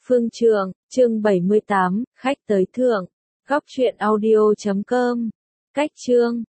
Phương Trượng, chương 78, khách tới thượng. Góc truyện audio.com. Cách chương.